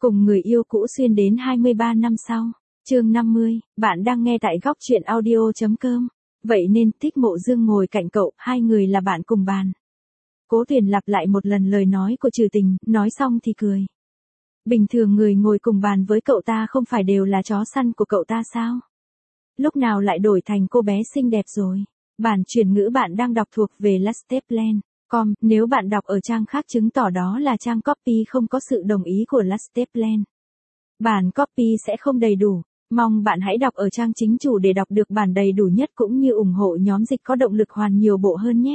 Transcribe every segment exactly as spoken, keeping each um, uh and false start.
Cùng người yêu cũ xuyên đến hai mươi ba năm sau. Chương năm mươi, bạn đang nghe tại góc truyện audio chấm com. Vậy nên Thích Mộ Dương ngồi cạnh cậu, hai người là bạn cùng bàn. Cố Tuyền lặp lại một lần lời nói của Trừ Tình, nói xong thì cười. Bình thường người ngồi cùng bàn với cậu ta không phải đều là chó săn của cậu ta sao? Lúc nào lại đổi thành cô bé xinh đẹp rồi? Bản chuyển ngữ bạn đang đọc thuộc về Lasteplan. Com, nếu bạn đọc ở trang khác chứng tỏ đó là trang copy không có sự đồng ý của Lasteplan. Bản copy sẽ không đầy đủ. Mong bạn hãy đọc ở trang chính chủ để đọc được bản đầy đủ nhất cũng như ủng hộ nhóm dịch có động lực hoàn nhiều bộ hơn nhé.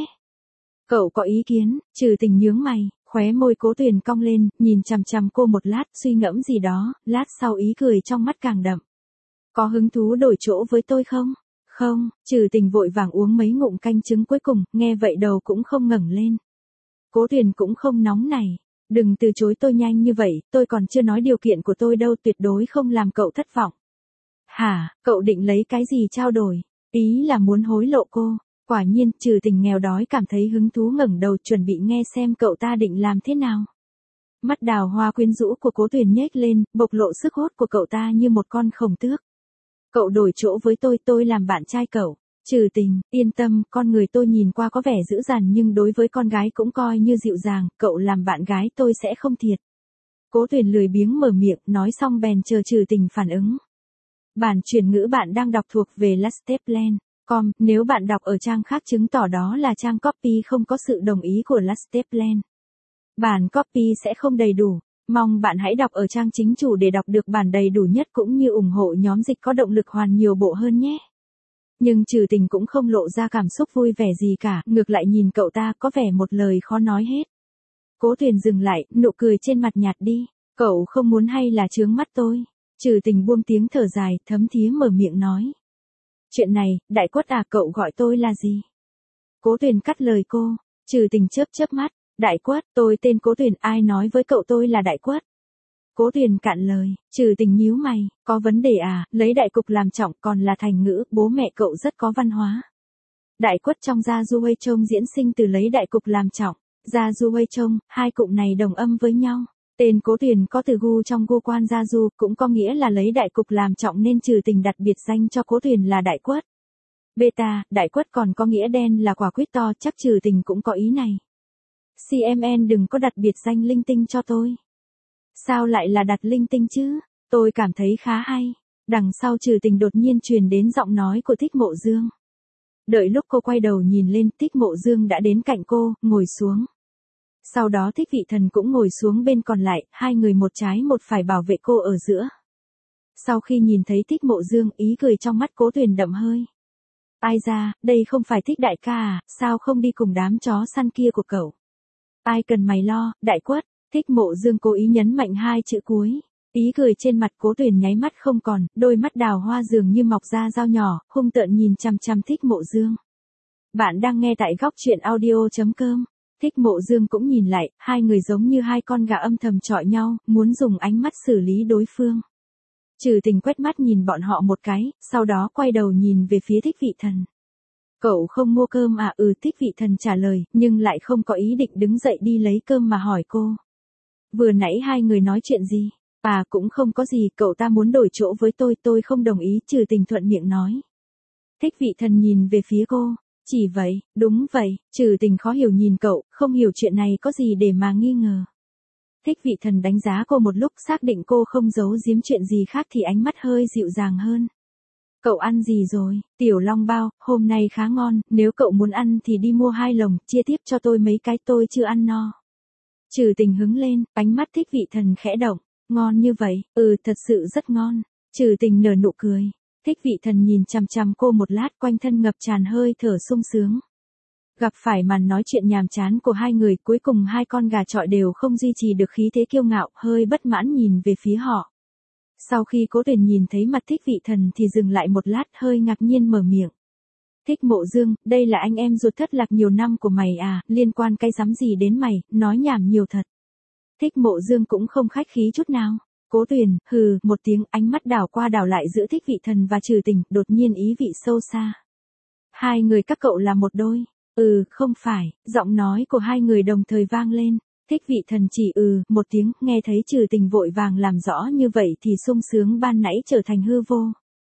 Cậu có ý kiến? Trừ Tình nhướng mày, khóe môi Cố Tuyền cong lên, nhìn chằm chằm cô một lát, suy ngẫm gì đó, lát sau ý cười trong mắt càng đậm. Có hứng thú đổi chỗ với tôi không? Không, Trừ Tình vội vàng uống mấy ngụm canh trứng cuối cùng, nghe vậy đầu cũng không ngẩng lên. Cố Tuyền cũng không nóng này. Đừng từ chối tôi nhanh như vậy, tôi còn chưa nói điều kiện của tôi đâu, tuyệt đối không làm cậu thất vọng. Hả, cậu định lấy cái gì trao đổi? Ý là muốn hối lộ cô. Quả nhiên, Trừ Tình nghèo đói cảm thấy hứng thú ngẩng đầu chuẩn bị nghe xem cậu ta định làm thế nào. Mắt đào hoa quyến rũ của Cố Tuyền nhếch lên, bộc lộ sức hút của cậu ta như một con khổng tước. Cậu đổi chỗ với tôi, tôi làm bạn trai cậu. Trừ Tình, yên tâm, con người tôi nhìn qua có vẻ dữ dằn nhưng đối với con gái cũng coi như dịu dàng, cậu làm bạn gái tôi sẽ không thiệt. Cố Tuyền lười biếng mở miệng, nói xong bèn chờ Trừ Tình phản ứng. Bản chuyển ngữ bạn đang đọc thuộc về Lasteplan. Com, nếu bạn đọc ở trang khác chứng tỏ đó là trang copy không có sự đồng ý của Lasteplan. Bản copy sẽ không đầy đủ. Mong bạn hãy đọc ở trang chính chủ để đọc được bản đầy đủ nhất cũng như ủng hộ nhóm dịch có động lực hoàn nhiều bộ hơn nhé. Nhưng Trừ Tình cũng không lộ ra cảm xúc vui vẻ gì cả, ngược lại nhìn cậu ta có vẻ một lời khó nói hết. Cố Tuyền dừng lại, nụ cười trên mặt nhạt đi. Cậu không muốn hay là chướng mắt tôi? Trừ Tình buông tiếng thở dài, thấm thía mở miệng nói. Chuyện này, Đại Quất à, cậu gọi tôi là gì? Cố Tuyền cắt lời cô. Trừ Tình chớp chớp mắt. Đại Quất, tôi tên Cố Tuyền, ai nói với cậu tôi là Đại Quất? Cố Tuyền cạn lời. Trừ Tình nhíu mày, có vấn đề à, lấy đại cục làm trọng còn là thành ngữ, bố mẹ cậu rất có văn hóa. Đại Quất trong Gia Du Huê Trông diễn sinh từ lấy đại cục làm trọng, Gia Du Huê Trông, hai cụm này đồng âm với nhau. Tên Cố Tuyền có từ gu trong gu quan Gia Du, cũng có nghĩa là lấy đại cục làm trọng nên Trừ Tình đặt biệt danh cho Cố Tuyền là Đại Quất. Beta, Đại Quất còn có nghĩa đen là quả quýt to, chắc Trừ Tình cũng có ý này. xê em en đừng có đặt biệt danh linh tinh cho tôi. Sao lại là đặt linh tinh chứ? Tôi cảm thấy khá hay. Đằng sau Trừ Tình đột nhiên truyền đến giọng nói của Thích Mộ Dương. Đợi lúc cô quay đầu nhìn lên, Thích Mộ Dương đã đến cạnh cô, ngồi xuống. Sau đó Thích Vị Thần cũng ngồi xuống bên còn lại, hai người một trái một phải bảo vệ cô ở giữa. Sau khi nhìn thấy Thích Mộ Dương, ý cười trong mắt Cố Tuyền đậm hơi. Ai ra, đây không phải Thích đại ca à, sao không đi cùng đám chó săn kia của cậu? Ai cần mày lo, Đại Quất. Thích Mộ Dương cố ý nhấn mạnh hai chữ cuối. Ý cười trên mặt Cố Tuyền nháy mắt không còn, đôi mắt đào hoa dường như mọc ra dao nhỏ, hung tợn nhìn chằm chằm Thích Mộ Dương. Bạn đang nghe tại góc truyện audio chấm com. Thích Mộ Dương cũng nhìn lại, hai người giống như hai con gà âm thầm chọi nhau, muốn dùng ánh mắt xử lý đối phương. Trừ Tình quét mắt nhìn bọn họ một cái, sau đó quay đầu nhìn về phía Thích Vị Thần. Cậu không mua cơm à? Ừ, Thích Vị Thần trả lời, nhưng lại không có ý định đứng dậy đi lấy cơm mà hỏi cô. Vừa nãy hai người nói chuyện gì? À, cũng không có gì, cậu ta muốn đổi chỗ với tôi, tôi không đồng ý, Trừ Tình thuận miệng nói. Thích Vị Thần nhìn về phía cô. Chỉ vậy, đúng vậy, Trừ Tình khó hiểu nhìn cậu, không hiểu chuyện này có gì để mà nghi ngờ. Thích Vị Thần đánh giá cô một lúc, xác định cô không giấu giếm chuyện gì khác thì ánh mắt hơi dịu dàng hơn. Cậu ăn gì rồi? Tiểu long bao, hôm nay khá ngon, nếu cậu muốn ăn thì đi mua hai lồng, chia tiếp cho tôi mấy cái, tôi chưa ăn no. Trừ Tình hứng lên, ánh mắt Thích Vị Thần khẽ động. Ngon như vậy? Ừ, thật sự rất ngon. Trừ Tình nở nụ cười. Thích Vị Thần nhìn chằm chằm cô một lát, quanh thân ngập tràn hơi thở sung sướng. Gặp phải màn nói chuyện nhàm chán của hai người, cuối cùng hai con gà chọi đều không duy trì được khí thế kiêu ngạo, hơi bất mãn nhìn về phía họ. Sau khi Cố Tuyền nhìn thấy mặt Thích Vị Thần thì dừng lại một lát, hơi ngạc nhiên mở miệng. Thích Mộ Dương, đây là anh em ruột thất lạc nhiều năm của mày à, liên quan cái rắm gì đến mày, nói nhảm nhiều thật. Thích Mộ Dương cũng không khách khí chút nào. Cố Tuyền, hừ, một tiếng, ánh mắt đảo qua đảo lại giữa Thích Vị Thần và Trừ Tình, đột nhiên ý vị sâu xa. Hai người các cậu là một đôi. Ừ, không phải, giọng nói của hai người đồng thời vang lên. Thích Vị Thần chỉ ừ một tiếng, nghe thấy Trừ Tình vội vàng làm rõ như vậy thì sung sướng ban nãy trở thành hư vô.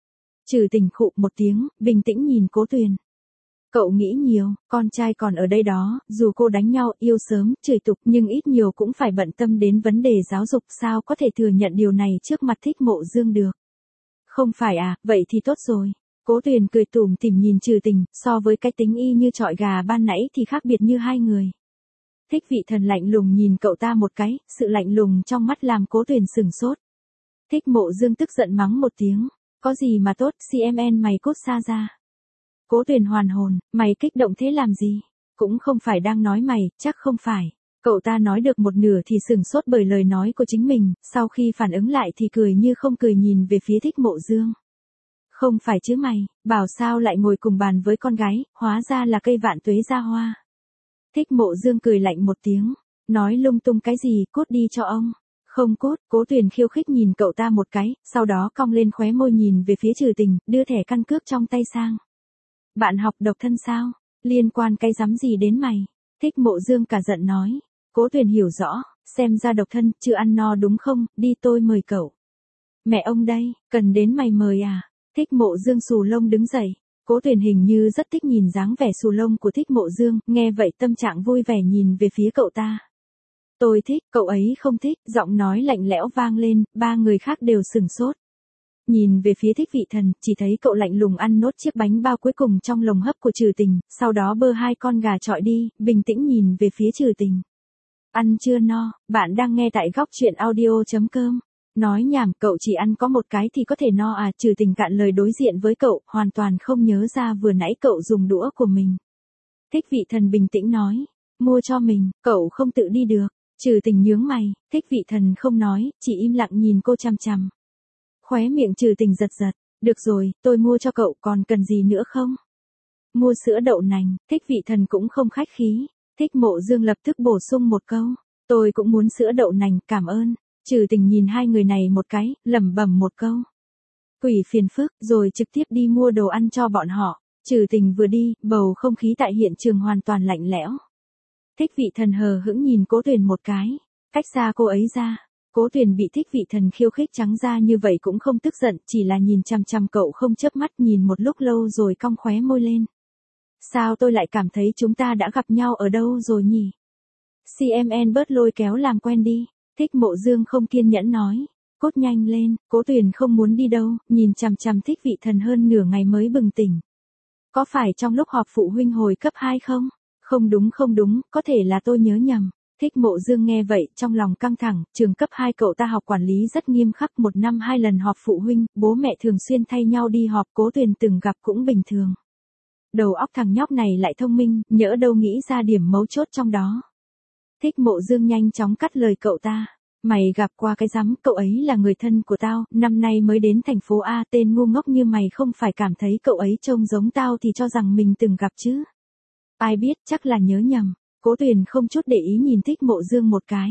Trừ Tình khụ một tiếng, bình tĩnh nhìn Cố Tuyền. Cậu nghĩ nhiều, con trai còn ở đây đó, dù cô đánh nhau, yêu sớm, chửi tục nhưng ít nhiều cũng phải bận tâm đến vấn đề giáo dục, sao có thể thừa nhận điều này trước mặt Thích Mộ Dương được. Không phải à, vậy thì tốt rồi. Cố Tuyền cười tủm tỉm nhìn Trừ Tình, so với cái tính y như chọi gà ban nãy thì khác biệt như hai người. Thích Vị Thần lạnh lùng nhìn cậu ta một cái, sự lạnh lùng trong mắt làm Cố Tuyền sửng sốt. Thích Mộ Dương tức giận mắng một tiếng, có gì mà tốt, xê em en mày cút xa ra. Cố Tuyền hoàn hồn, mày kích động thế làm gì? Cũng không phải đang nói mày, chắc không phải. Cậu ta nói được một nửa thì sửng sốt bởi lời nói của chính mình, sau khi phản ứng lại thì cười như không cười nhìn về phía Thích Mộ Dương. Không phải chứ mày, bảo sao lại ngồi cùng bàn với con gái, hóa ra là cây vạn tuế ra hoa. Thích Mộ Dương cười lạnh một tiếng, nói lung tung cái gì, cút đi cho ông. Không cút, Cố Tuyền khiêu khích nhìn cậu ta một cái, sau đó cong lên khóe môi nhìn về phía Trừ Tình, đưa thẻ căn cước trong tay sang. Bạn học độc thân sao? Liên quan cái rắm gì đến mày? Thích Mộ Dương cả giận nói. Cố Tuyền hiểu rõ, xem ra độc thân, chưa ăn no đúng không, đi tôi mời cậu. Mẹ ông đây, cần đến mày mời à? Thích Mộ Dương xù lông đứng dậy. Cố Tuyền hình như rất thích nhìn dáng vẻ xù lông của Thích Mộ Dương, nghe vậy tâm trạng vui vẻ nhìn về phía cậu ta. Tôi thích, cậu ấy không thích, giọng nói lạnh lẽo vang lên, ba người khác đều sửng sốt. Nhìn về phía Thích Vị Thần, chỉ thấy cậu lạnh lùng ăn nốt chiếc bánh bao cuối cùng trong lồng hấp của Trừ Tình, sau đó bơ hai con gà chọi đi, bình tĩnh nhìn về phía Trừ Tình. Ăn chưa no, bạn đang nghe tại góc truyện audio chấm com. Nói nhảm, cậu chỉ ăn có một cái thì có thể no à? Trừ Tình cạn lời đối diện với cậu, hoàn toàn không nhớ ra vừa nãy cậu dùng đũa của mình. Thích Vị Thần bình tĩnh nói, mua cho mình, cậu không tự đi được. Trừ Tình nhướng mày, Thích Vị Thần không nói, chỉ im lặng nhìn cô chằm chằm. Khóe miệng Trừ Tình giật giật, được rồi, tôi mua cho cậu, còn cần gì nữa không? Mua sữa đậu nành. Thích Vị Thần cũng không khách khí. Thích Mộ Dương lập tức bổ sung một câu, tôi cũng muốn sữa đậu nành, cảm ơn. Trừ Tình nhìn hai người này một cái, lẩm bẩm một câu. Quỷ phiền phức, rồi trực tiếp đi mua đồ ăn cho bọn họ. Trừ Tình vừa đi, bầu không khí tại hiện trường hoàn toàn lạnh lẽo. Thích Vị Thần hờ hững nhìn Cố Tuyền một cái, cách xa cô ấy ra. Cố Tuyền bị Thích Vị Thần khiêu khích trắng ra như vậy cũng không tức giận, chỉ là nhìn chằm chằm cậu không chớp mắt nhìn một lúc lâu rồi cong khóe môi lên. Sao tôi lại cảm thấy chúng ta đã gặp nhau ở đâu rồi nhỉ? xê em en bớt lôi kéo làm quen đi. Thích Mộ Dương không kiên nhẫn nói. Cốt nhanh lên, Cố Tuyền không muốn đi đâu, nhìn chằm chằm Thích Vị Thần hơn nửa ngày mới bừng tỉnh. Có phải trong lúc họp phụ huynh hồi cấp hai không? Không đúng không đúng, có thể là tôi nhớ nhầm. Thích Mộ Dương nghe vậy, trong lòng căng thẳng, trường cấp hai cậu ta học quản lý rất nghiêm khắc, một năm hai lần họp phụ huynh, bố mẹ thường xuyên thay nhau đi họp, Cố Tuyền từng gặp cũng bình thường. Đầu óc thằng nhóc này lại thông minh, nhỡ đâu nghĩ ra điểm mấu chốt trong đó. Thích Mộ Dương nhanh chóng cắt lời cậu ta. Mày gặp qua cái rắm, cậu ấy là người thân của tao, năm nay mới đến thành phố A, tên ngu ngốc như mày không phải cảm thấy cậu ấy trông giống tao thì cho rằng mình từng gặp chứ. Ai biết, chắc là nhớ nhầm. Cố Tuyền không chút để ý nhìn Thích Mộ Dương một cái.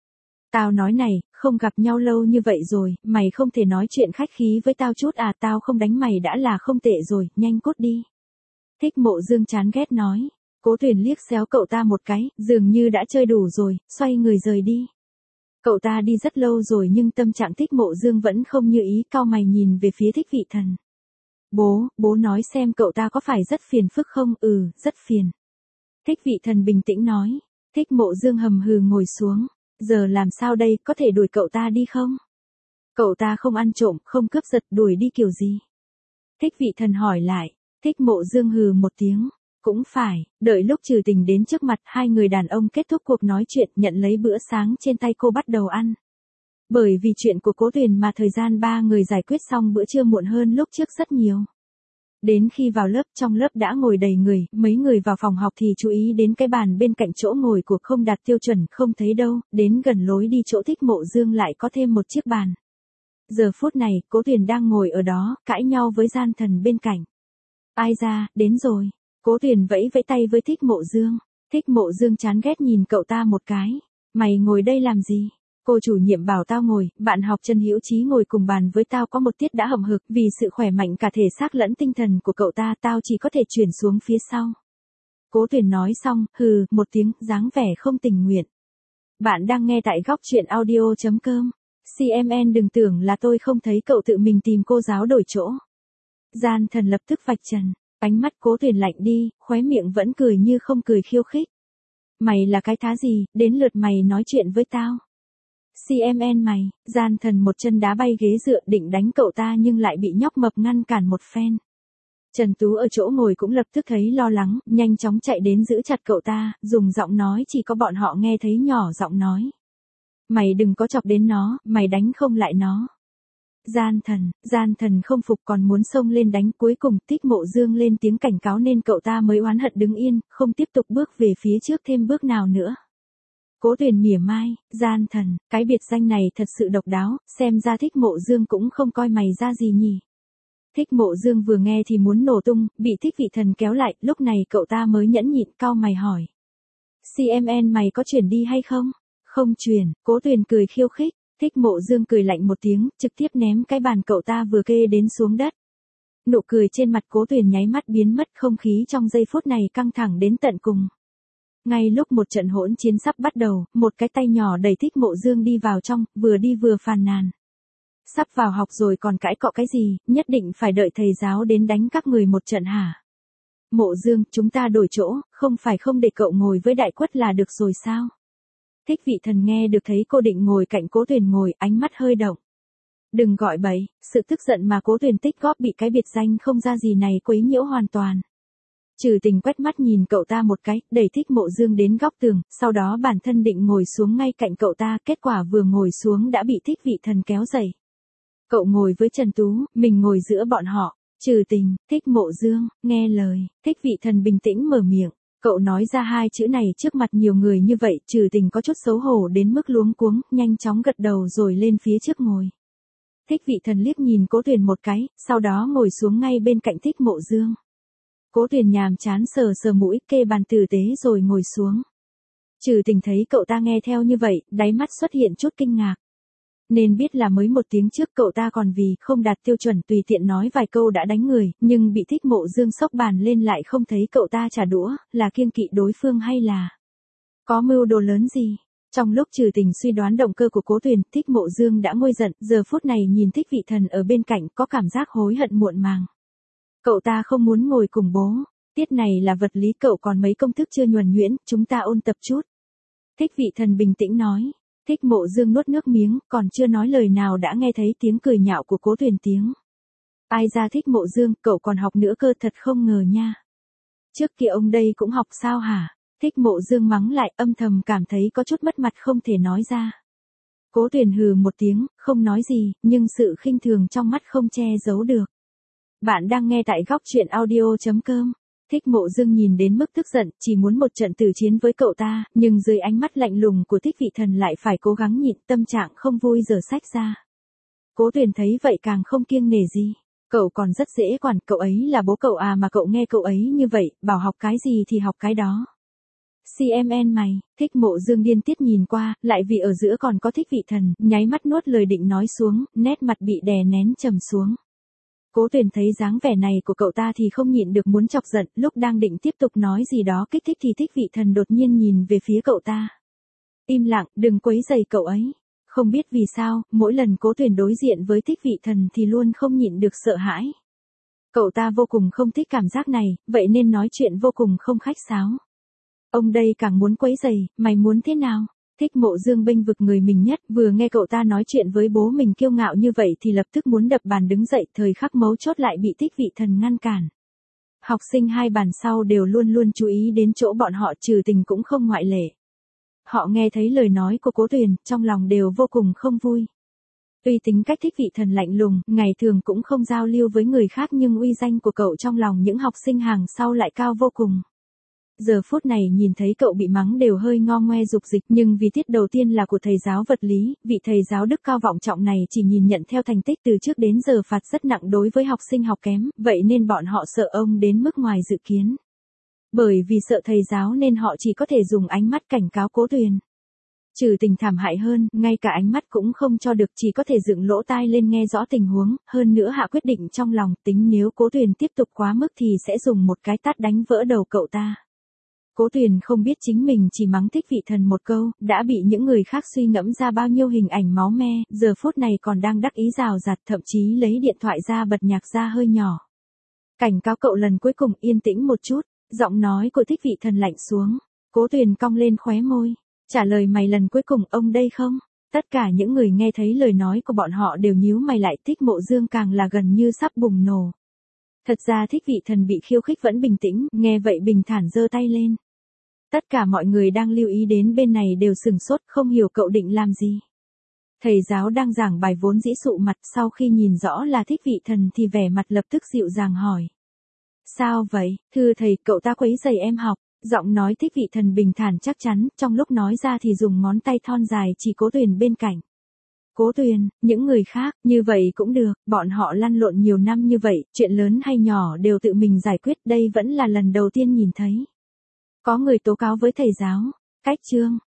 Tao nói này, không gặp nhau lâu như vậy rồi, mày không thể nói chuyện khách khí với tao chút à? Tao không đánh mày đã là không tệ rồi, nhanh cút đi. Thích Mộ Dương chán ghét nói. Cố Tuyền liếc xéo cậu ta một cái, dường như đã chơi đủ rồi, xoay người rời đi. Cậu ta đi rất lâu rồi nhưng tâm trạng Thích Mộ Dương vẫn không như ý, cau mày nhìn về phía Thích Vị Thần. Bố, bố nói xem cậu ta có phải rất phiền phức không? Ừ, rất phiền. Thích Vị Thần bình tĩnh nói. Thích Mộ Dương hầm hừ ngồi xuống. Giờ làm sao đây, có thể đuổi cậu ta đi không? Cậu ta không ăn trộm, không cướp giật, đuổi đi kiểu gì? Thích Vị Thần hỏi lại. Thích Mộ Dương hừ một tiếng. Cũng phải, đợi lúc Trừ Tình đến trước mặt, hai người đàn ông kết thúc cuộc nói chuyện, nhận lấy bữa sáng trên tay cô bắt đầu ăn. Bởi vì chuyện của Cố Tuyền mà thời gian ba người giải quyết xong bữa trưa muộn hơn lúc trước rất nhiều. Đến khi vào lớp, trong lớp đã ngồi đầy người, mấy người vào phòng học thì chú ý đến cái bàn bên cạnh chỗ ngồi của không đạt tiêu chuẩn, không thấy đâu, đến gần lối đi chỗ Thích Mộ Dương lại có thêm một chiếc bàn. Giờ phút này, Cố Tuyền đang ngồi ở đó, cãi nhau với gian thần bên cạnh. Ai ra, đến rồi. Cố Tuyền vẫy vẫy tay với Thích Mộ Dương. Thích Mộ Dương chán ghét nhìn cậu ta một cái. Mày ngồi đây làm gì? Cô chủ nhiệm bảo tao ngồi, bạn học Trần Hữu Chí ngồi cùng bàn với tao có một tiết đã hậm hực, vì sự khỏe mạnh cả thể xác lẫn tinh thần của cậu ta, tao chỉ có thể chuyển xuống phía sau. Cố Tuyền nói xong, hừ, một tiếng, dáng vẻ không tình nguyện. Bạn đang nghe tại góc chuyện audio chấm com. xê em en đừng tưởng là tôi không thấy cậu tự mình tìm cô giáo đổi chỗ. Gian Thần lập tức vạch trần, ánh mắt Cố Tuyền lạnh đi, khóe miệng vẫn cười như không cười khiêu khích. Mày là cái thá gì, đến lượt mày nói chuyện với tao. xê em en mày, Gian Thần một chân đá bay ghế dựa định đánh cậu ta nhưng lại bị nhóc mập ngăn cản một phen. Trần Tú ở chỗ ngồi cũng lập tức thấy lo lắng, nhanh chóng chạy đến giữ chặt cậu ta, dùng giọng nói chỉ có bọn họ nghe thấy nhỏ giọng nói. Mày đừng có chọc đến nó, mày đánh không lại nó. Gian Thần, Gian Thần không phục còn muốn xông lên đánh, cuối cùng Thích Mộ Dương lên tiếng cảnh cáo nên cậu ta mới oán hận đứng yên, không tiếp tục bước về phía trước thêm bước nào nữa. Cố Tuyền mỉa mai, Gian Thần, cái biệt danh này thật sự độc đáo, xem ra Thích Mộ Dương cũng không coi mày ra gì nhỉ. Thích Mộ Dương vừa nghe thì muốn nổ tung, bị Thích Vị Thần kéo lại, lúc này cậu ta mới nhẫn nhịn cau mày hỏi. xê em en mày có chuyển đi hay không? Không chuyển, Cố Tuyền cười khiêu khích, Thích Mộ Dương cười lạnh một tiếng, trực tiếp ném cái bàn cậu ta vừa kê đến xuống đất. Nụ cười trên mặt Cố Tuyền nháy mắt biến mất, không khí trong giây phút này căng thẳng đến tận cùng. Ngay lúc một trận hỗn chiến sắp bắt đầu, một cái tay nhỏ đẩy Thích Mộ Dương đi vào trong, vừa đi vừa phàn nàn. Sắp vào học rồi còn cãi cọ cái gì, nhất định phải đợi thầy giáo đến đánh các người một trận hả? Mộ Dương, chúng ta đổi chỗ, không phải không để cậu ngồi với Đại Quất là được rồi sao? Thích Vị Thần nghe được thấy cô định ngồi cạnh Cố Tuyền ngồi, ánh mắt hơi động. Đừng gọi bậy, sự tức giận mà Cố Tuyền tích góp bị cái biệt danh không ra gì này quấy nhiễu hoàn toàn. Trừ Tình quét mắt nhìn cậu ta một cái, đẩy Thích Mộ Dương đến góc tường, sau đó bản thân định ngồi xuống ngay cạnh cậu ta, kết quả vừa ngồi xuống đã bị Thích Vị Thần kéo dậy. Cậu ngồi với Trần Tú, mình ngồi giữa bọn họ. Trừ Tình, Thích Mộ Dương, nghe lời. Thích Vị Thần bình tĩnh mở miệng. Cậu nói ra hai chữ này trước mặt nhiều người như vậy, Trừ Tình có chút xấu hổ đến mức luống cuống, nhanh chóng gật đầu rồi lên phía trước ngồi. Thích Vị Thần liếc nhìn Cố Tuyền một cái, sau đó ngồi xuống ngay bên cạnh Thích Mộ Dương. Cố Tuyền nhàm chán sờ sờ mũi, kê bàn tử tế rồi ngồi xuống. Trừ Tình thấy cậu ta nghe theo như vậy, đáy mắt xuất hiện chút kinh ngạc. Nên biết là mới một tiếng trước cậu ta còn vì không đạt tiêu chuẩn tùy tiện nói vài câu đã đánh người, nhưng bị Thích Mộ Dương xốc bàn lên lại không thấy cậu ta trả đũa, là kiêng kỵ đối phương hay là có mưu đồ lớn gì. Trong lúc Trừ Tình suy đoán động cơ của Cố Tuyền, Thích Mộ Dương đã nguôi giận, giờ phút này nhìn Thích Vị Thần ở bên cạnh có cảm giác hối hận muộn màng. Cậu ta không muốn ngồi cùng bố, tiết này là vật lý, cậu còn mấy công thức chưa nhuần nhuyễn, chúng ta ôn tập chút. Thích Vị Thần bình tĩnh nói. Thích Mộ Dương nuốt nước miếng, còn chưa nói lời nào đã nghe thấy tiếng cười nhạo của Cố Tuyền tiếng. Ai ra Thích Mộ Dương, cậu còn học nữa cơ, thật không ngờ nha. Trước kia ông đây cũng học sao hả? Thích Mộ Dương mắng lại, âm thầm cảm thấy có chút mất mặt không thể nói ra. Cố Tuyền hừ một tiếng, không nói gì, nhưng sự khinh thường trong mắt không che giấu được. Bạn đang nghe tại góc chuyện audio chấm com. Thích Mộ Dương nhìn đến mức tức giận, chỉ muốn một trận tử chiến với cậu ta, nhưng dưới ánh mắt lạnh lùng của Thích Vị Thần lại phải cố gắng nhịn, tâm trạng không vui giở sách ra. Cố Tuyền thấy vậy càng không kiêng nể gì. Cậu còn rất dễ quản, cậu ấy là bố cậu à mà cậu nghe cậu ấy như vậy, bảo học cái gì thì học cái đó. xê em en mày, Thích Mộ Dương điên tiết nhìn qua, lại vì ở giữa còn có Thích Vị Thần, nháy mắt nuốt lời định nói xuống, nét mặt bị đè nén trầm xuống. Cố Tuyền thấy dáng vẻ này của cậu ta thì không nhịn được muốn chọc giận, lúc đang định tiếp tục nói gì đó kích thích thì Thích Vị Thần đột nhiên nhìn về phía cậu ta. Im lặng, đừng quấy rầy cậu ấy. Không biết vì sao, mỗi lần Cố Tuyền đối diện với Thích Vị Thần thì luôn không nhịn được sợ hãi. Cậu ta vô cùng không thích cảm giác này, vậy nên nói chuyện vô cùng không khách sáo. Ông đây càng muốn quấy rầy, mày muốn thế nào? Thích Mộ Dương bênh vực người mình nhất, vừa nghe cậu ta nói chuyện với bố mình kiêu ngạo như vậy thì lập tức muốn đập bàn đứng dậy, thời khắc mấu chốt lại bị Thích Vị Thần ngăn cản. Học sinh hai bàn sau đều luôn luôn chú ý đến chỗ bọn họ, Trừ Tình cũng không ngoại lệ. Họ nghe thấy lời nói của Cố Tuyền, trong lòng đều vô cùng không vui. Tuy tính cách Thích Vị Thần lạnh lùng, ngày thường cũng không giao lưu với người khác nhưng uy danh của cậu trong lòng những học sinh hàng sau lại cao vô cùng. Giờ phút này nhìn thấy cậu bị mắng đều hơi ngo ngoe dục dịch, nhưng vì tiết đầu tiên là của thầy giáo vật lý, vị thầy giáo đức cao vọng trọng này chỉ nhìn nhận theo thành tích từ trước đến giờ phạt rất nặng đối với học sinh học kém, vậy nên bọn họ sợ ông đến mức ngoài dự kiến. Bởi vì sợ thầy giáo nên họ chỉ có thể dùng ánh mắt cảnh cáo Cố Tuyền. Trừ Tình thảm hại hơn, ngay cả ánh mắt cũng không cho được, chỉ có thể dựng lỗ tai lên nghe rõ tình huống, hơn nữa hạ quyết định trong lòng tính nếu Cố Tuyền tiếp tục quá mức thì sẽ dùng một cái tát đánh vỡ đầu cậu ta. Cố Tuyền không biết chính mình chỉ mắng Thích Vị Thần một câu, đã bị những người khác suy ngẫm ra bao nhiêu hình ảnh máu me, giờ phút này còn đang đắc ý rào rạt, thậm chí lấy điện thoại ra bật nhạc ra hơi nhỏ. Cảnh cáo cậu lần cuối cùng yên tĩnh một chút, giọng nói của Thích Vị Thần lạnh xuống. Cố Tuyền cong lên khóe môi, trả lời mày lần cuối cùng ông đây không? Tất cả những người nghe thấy lời nói của bọn họ đều nhíu mày lại, Thích Mộ Dương càng là gần như sắp bùng nổ. Thật ra Thích Vị Thần bị khiêu khích vẫn bình tĩnh, nghe vậy bình thản giơ tay lên. Tất cả mọi người đang lưu ý đến bên này đều sừng sốt, không hiểu cậu định làm gì. Thầy giáo đang giảng bài vốn dĩ sụ mặt, sau khi nhìn rõ là Thích Vị Thần thì vẻ mặt lập tức dịu dàng hỏi. Sao vậy, thưa thầy, cậu ta quấy rầy em học. Giọng nói Thích Vị Thần bình thản chắc chắn, trong lúc nói ra thì dùng ngón tay thon dài chỉ Cố Tuyền bên cạnh. Cố Tuyền, những người khác, như vậy cũng được, bọn họ lăn lộn nhiều năm như vậy, chuyện lớn hay nhỏ đều tự mình giải quyết, đây vẫn là lần đầu tiên nhìn thấy. Có người tố cáo với thầy giáo. Cách chương,